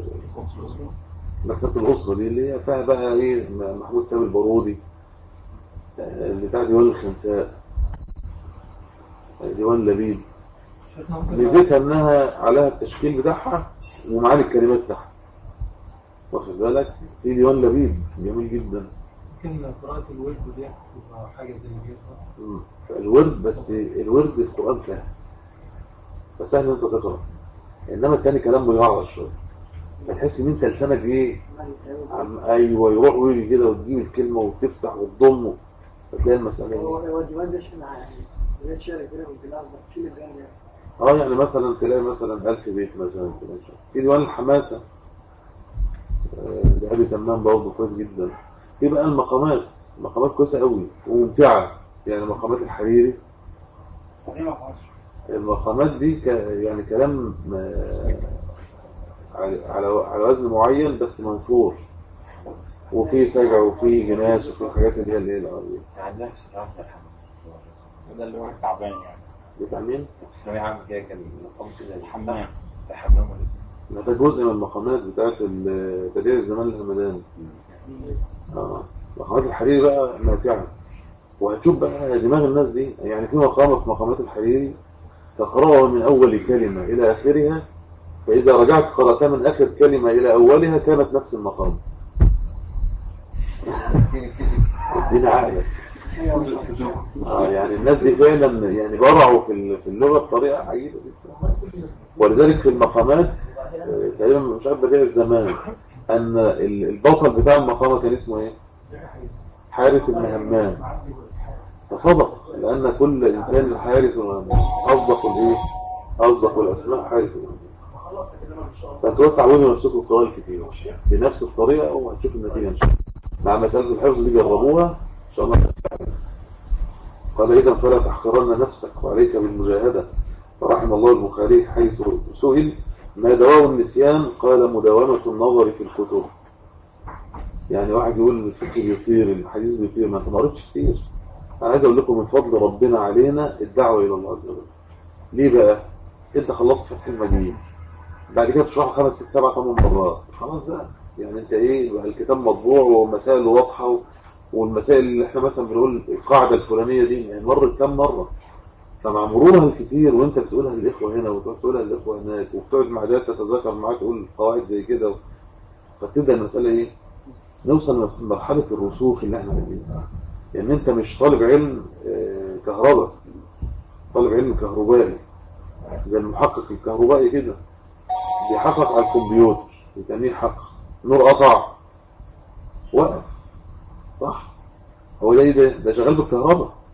مكتبة الأسرة دي، اللي هي فيها بقى ايه محمود سامي البارودي، اللي بتاع ديوان الخنساء، ديوان لبيب. ميزتها انها عليها التشكيل بتاعها ومعاني الكلمات بتاعها، واخد بالك. في ديوان لبيب جميل جدا. ممكن قراءة الورد دي تبقى حاجة زي كده. الورد، بس الورد في القرآن سهل، فسهل انت تقرأ، انما التاني كلام بيعرض شوية، فتحس ان انت لسانك ايه ايوه يروح ويجي كده، وتجيب الكلمة وتفتح وتضم، فتلاقي المسألة هو الديوان ده شنو يعني بيت شعر كده والبلاد شيل الجان يعني مثلا تلاقي مثلا 1000 بيت مثلا، في ديوان الحماسة لأبي تمام برضه كويس جدا. في بقى المقامات كويسة قوي وممتعة، يعني مقامات الحريري، المقامات دي يعني كلام على وزن معين بس منثور، وفي سجع وفي جناس وفي حاجات اللي هي العربية. عن نفس العمل ده اللي هو تعبان يعني. بتاع مين؟ ثانوية عامة كده كان مقام كده الحمام. الحمام ده جزء من المقامات بتاعت تدريع الزمان الهمداني. مقامات الحريري بقى ممتعة، وهتشوف بقى دماغ الناس دي. يعني في مقامات الحريري تقرأها من أول كلمة إلى آخرها، فإذا رجعت قرأتها من آخر كلمة إلى أولها كانت نفس المقام. ادينا عقلك. يعني الناس دي فعلا يعني برعوا في اللغة بطريقة عجيبة جدا. ولذلك في المقامات تقريبا مش عارف بديع الزمان أن البطل بتاع المقامة كان اسمه إيه؟ حارث بن همام. فصدق، لأن كل إنسان حارث وهمام، أصدق الأسماء حارث وهمام. فتوسع وجه نفسكم القوال كتير بنفس الطريقة، وهتشوف النتيجة إن شاء الله. مع مسألة الحفظ دي جربوها إن شاء الله. قال إذا فلا تحقرن نفسك وعليك بالمجاهدة. فرحم الله البخاري حيث سئل ما دواء النسيان؟ قال مداومة النظر في الكتب. يعني واحد يقول الفقه بيطير، الحديث بيطير، ما انت ما قريتش كتير. انا عايز اقول لكم من فضل ربنا علينا الدعوة الى الله عز وجل. ليه بقى؟ انت خلصت فتح المجيد، بعد كده تشرحه 5 6 7 8 مرات، خلاص بقى يعني انت ايه بقى، الكتاب مطبوع ومسائل واضحة، والمسائل اللي احنا مثلا بنقول القاعدة الفلانية دي يعني مرت كم مرة. فمع مرورها الكتير وانت بتقولها للاخوة هنا وتقولها للاخوة هناك، وبتقعد مع ده تتذكر معاه تقول قواعد زي كده، فتبدأ المسألة ايه؟ نوصل لمرحلة الرسوخ اللي احنا عايزينها. يعني انت مش طالب علم كهرباء، طالب علم كهربائي زي المحقق الكهربائي كده، بيحقق على الكمبيوتر بتانيه حق، نور قطع وقف، صح؟ هو ده شغال بالكهرباء،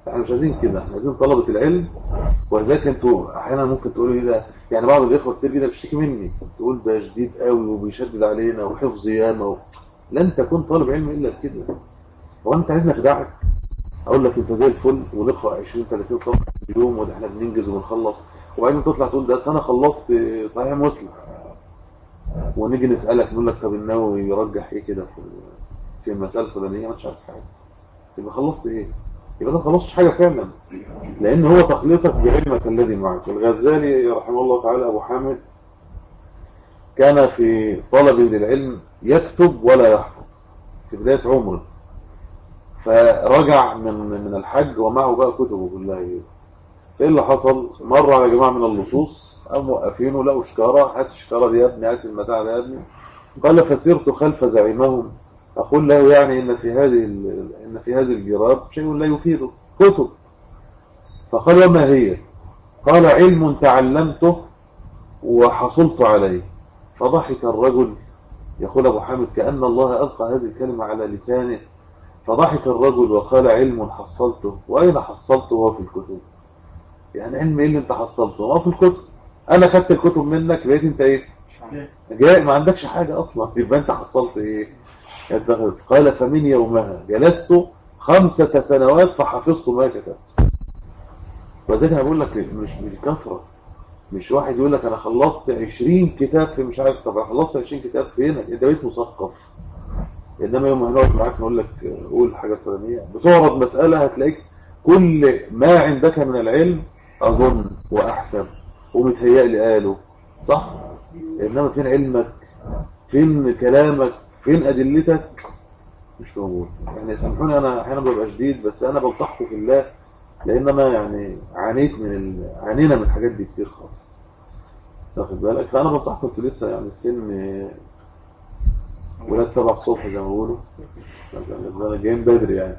احنا مش عايزين كده، احنا عايزين طلبة العلم. ولذلك انتوا احيانا ممكن تقولوا ايه ده، يعني بعض الاخوه كتير كده بيشتكي مني، تقول ده شديد قوي وبيشدد علينا وحفظ ياما لن تكون طالب علم الا بكده. هو انت عايزني اخدعك؟ اقول لك انت زي الفل ونقرا 20 30 صفحه في اليوم وده احنا بننجز وبنخلص، وبعدين تطلع تقول ده انا خلصت صحيح مسلم، ونيجي نسالك نقول لك طب النووي يرجح ايه كده في المساله الفلانيه؟ ما عارف حاجه. يبقى خلصت ايه؟ يبقى ما خلصتش حاجه فعلا، لان هو تخليصك بعلمك الذي معك. الغزالي رحمه الله تعالى ابو حامد كان في طلب للعلم يكتب ولا يحفظ في بدايه عمره، فرجع من الحج ومعه بقى كتبه كلها. ايه اللي حصل؟ مر على جماعه من اللصوص قاموا موقفينه، لقوا شكاره، هات الشكاره دي يا ابني، هات المتاع ده يا ابني. قال فسرت خلف زعيمهم اقول له يعني ان في هذه الجراب شيء لا يفيده، كتب. فقال وما هي؟ قال علم تعلمته وحصلت عليه. فضحك الرجل، يقول ابو حامد كأن الله ألقى هذه الكلمة على لسانه، فضحك الرجل وقال علم حصلته، وأين حصلته؟ وهو في الكتب. يعني علم ايه اللي انت حصلته؟ وهو في الكتب. انا خدت الكتب منك، بقيت انت ايه؟ جاي ما عندكش حاجة اصلا، يبقى انت حصلت ايه؟ قال فمن يومها جلست 5 سنوات فحفظت ما كتبت. وذلك انا بقول لك مش بالكثرة، مش واحد يقول لك انا خلصت 20 كتاب في مش عارف. طب انا خلصت 20 كتاب فين؟ انت بقيت مثقف. انما يوم ما هنقعد معاك نقول لك قول حاجه فلانيه، بتعرض مساله هتلاقيك كل ما عندك من العلم اظن واحسب ومتهيألي قاله صح. انما فين علمك؟ فين كلامك؟ فين ادلتك؟ مش موجود. يعني سامحوني انا احيانا ببقى شديد، بس انا بنصحكم في الله، لان انا يعني عانينا من الحاجات دي كتير خالص، واخد بالك. فانا بنصحكم، انتوا لسه يعني السن ولاد 7 الصبح زي ما بيقولوا، انا جايين بدري يعني.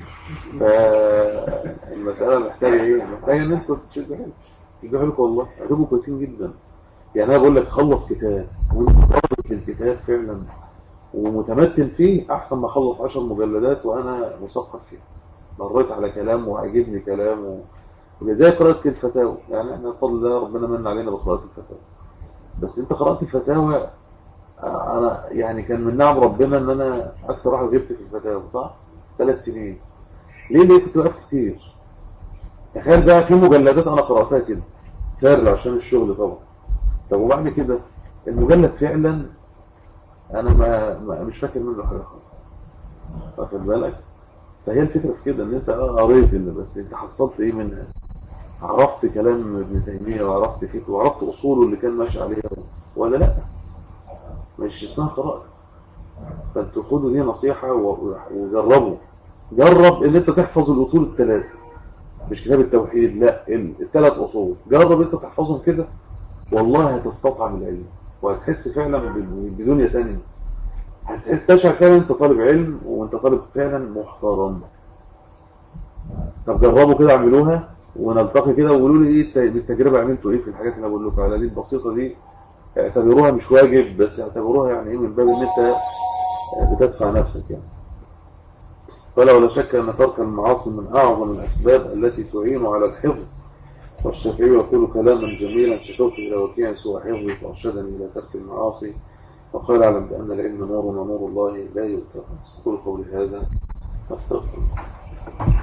فالمساله محتاجه ايه؟ محتاجه ان انتوا تشدوا حيلكم والله، هتبقوا كويسين جدا. يعني انا بقول لك خلص كتاب وانت قابل للكتاب فعلا ومتمكن فيه، احسن ما اخلص 10 مجلدات وانا مثقف فيه، مريت على كلام وعجبني كلام وزي قراءه الفتاوى. يعني احنا بفضل الله ربنا من علينا بقراءه الفتاوى، بس انت قرات الفتاوى، انا يعني كان من نعم ربنا ان انا اكثر واحد غبت في الفتاوى صح 3 سنين. ليه كنت واقف كتير. تخيل بقى في مجلدات انا قراتها كده فارغ عشان الشغل طبعا. طب وبعد كده المجلد فعلا انا مش فاكر منه حاجه خالص، واخد بالك. فهي الفكره في كده ان انت قريت اللي بس انت حصلت ايه منها؟ عرفت كلام ابن تيميه وعرفت فكره وعرفت اصوله اللي كان ماشي عليها ولا لا؟ مش اسمها قراءه. فانتوا خدوا دي نصيحه وجربوا. جرب ان انت تحفظ الاصول ال3، مش كتاب التوحيد لا، ال3 اصول. جرب انت تحفظهم كده، والله هتستطعم العلم وهتحس فعلا بدنيا ثانيه. هتحس تشعر فعلا انت طالب علم وانت طالب فعلا محترم. طب جربوا كده، اعملوها ونلتقي كده وقولوا لي ايه بالتجربه عملتوا ايه في الحاجات اللي انا بقول لكم عليها دي البسيطه دي. اعتبروها مش واجب، بس اعتبروها يعني ايه من باب ان انت بتدفع نفسك يعني. فلا ولا شك أن ترك المعاصي من أعظم الأسباب التي تعين على الحفظ. والشافعي يقول كلاما جميلا شكوت إلى وكيع سوء حفظي فأرشدني إلى ترك المعاصي، وقال اعلم بأن العلم نور ونور الله لا يؤتى. أقول قولي هذا واستغفر الله.